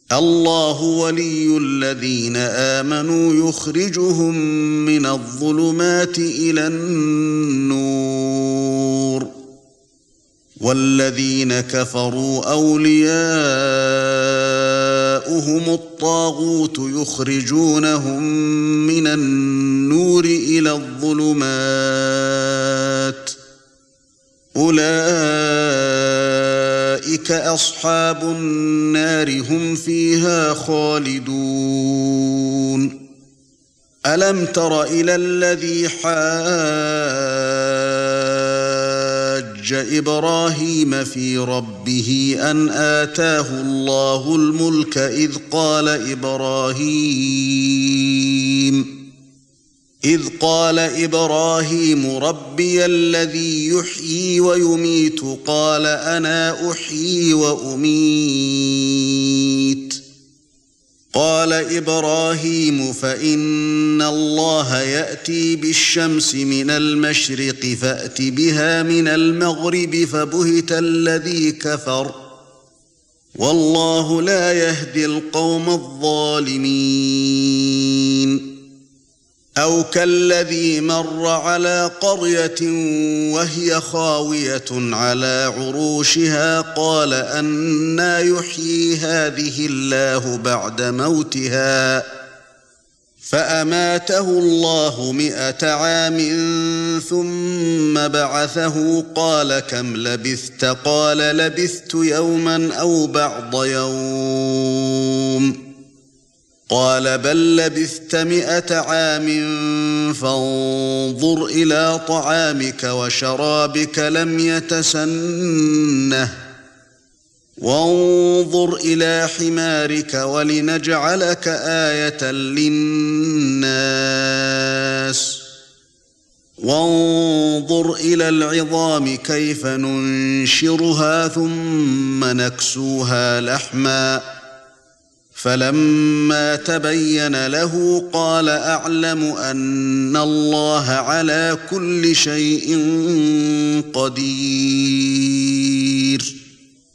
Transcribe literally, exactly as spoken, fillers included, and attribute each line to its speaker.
Speaker 1: الله ولي الذين آمنوا يخرجهم من الظلمات إلى النور والذين كفروا أولياؤهم الطاغوت يخرجونهم من النور إلى الظلمات أولئك أصحاب النار هم فيها خالدون ألم تر إلى الذي حاج إبراهيم في ربه أن آتاه الله الملك إذ قال إبراهيم إذ قال إبراهيم ربي الذي يحيي ويميت قال أنا أحيي وأميت قال إبراهيم فإن الله يأتي بالشمس من المشرق فأت بها من المغرب فبهت الذي كفر والله لا يهدي القوم الظالمين أو كالذي مر على قرية وهي خاوية على عروشها قال أنى يحيي هذه الله بعد موتها فأماته الله مئة عام ثم بعثه قال كم لبثت قال لبثت يوما أو بعض يوم قال بل لبثت مئة عام فانظر إلى طعامك وشرابك لم يتسنه وانظر إلى حمارك ولنجعلك آية للناس وانظر إلى العظام كيف ننشرها ثم نكسوها لحما فلما تبين له قال أعلم أن الله على كل شيء قدير